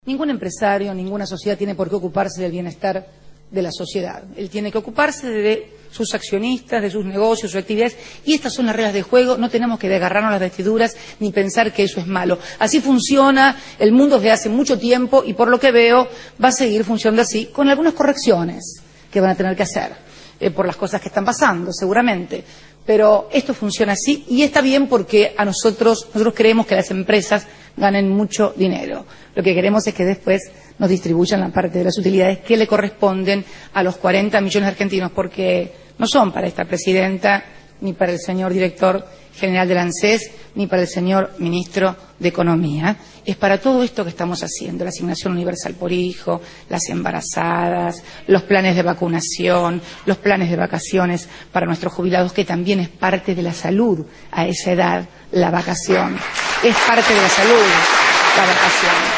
Ningún empresario, ninguna sociedad tiene por qué ocuparse del bienestar de la sociedad. Él tiene que ocuparse de sus accionistas, de sus negocios, sus actividades, y estas son las reglas de juego. No tenemos que desgarrarnos las vestiduras ni pensar que eso es malo. Así funciona el mundo desde hace mucho tiempo y por lo que veo va a seguir funcionando así, con algunas correcciones que van a tener que hacer por las cosas que están pasando, seguramente. Pero esto funciona así y está bien porque nosotros queremos que las empresas ganen mucho dinero. Lo que queremos es que después nos distribuyan la parte de las utilidades que le corresponden a los 40 millones de argentinos, porque no son para esta presidenta, ni para el señor director general del ANSES, ni para el señor ministro de Economía. Es para todo esto que estamos haciendo, la asignación universal por hijo, las embarazadas, los planes de vacunación, los planes de vacaciones para nuestros jubilados, que también es parte de la salud a esa edad, la vacación. Es parte de la salud, la vacación.